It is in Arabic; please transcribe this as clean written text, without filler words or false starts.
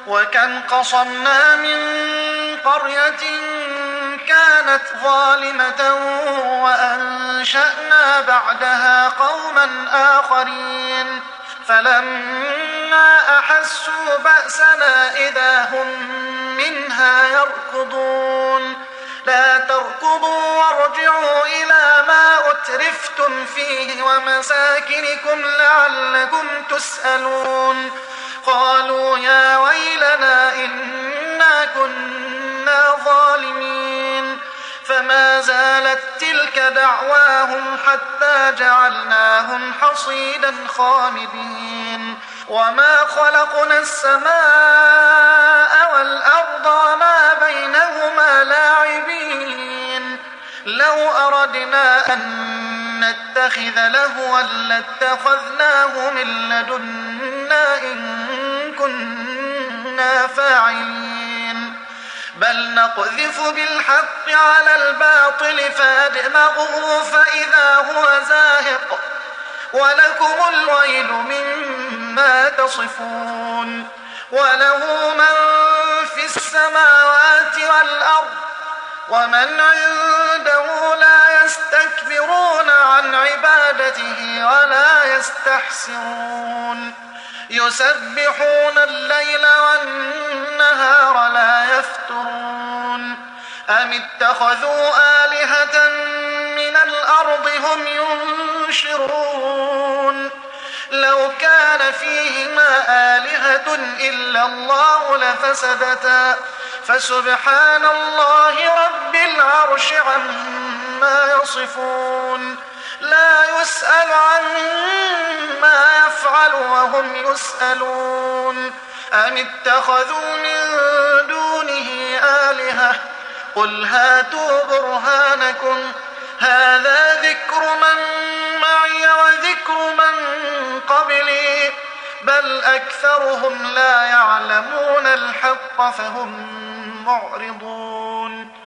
وكم قصمنا من قرية كانت ظالمة وأنشأنا بعدها قوما آخرين فلما أحسوا بأسنا إذا هم منها يركضون لا تركضوا وارجعوا إلى ما أترفتم فيه ومساكنكم لعلكم تسألون قالوا يا ويلنا إنا كنا ظالمين فما زالت تلك دعواهم حتى جعلناهم حصيدا خامدين وما خلقنا السماء والأرض وما بينهما لاعبين لو أردنا أن نتخذ لهوا لاتخذناه من لدنا إن كنا فاعلين بل نقذف بالحق على الباطل فأدمغه فإذا هو زاهق ولكم الويل مما تصفون وله من في السماوات والأرض ومن عنده لا يستكبرون عن عبادته ولا يستحسرون يسبحون الليل والنهار لا يفترون أم اتخذوا آلهة من الأرض هم ينشرون لو كان فيهما آلهة إلا الله لفسدتا فسبحان الله رب العرش عما يصفون لا يسأل عما يفعل وهم يسألون أم اتخذوا من دونه آلهة قل هاتوا برهانكم هذا ذكر من معي وذكر من قبلي بل أكثرهم لا يعلمون الحق فهم معرضون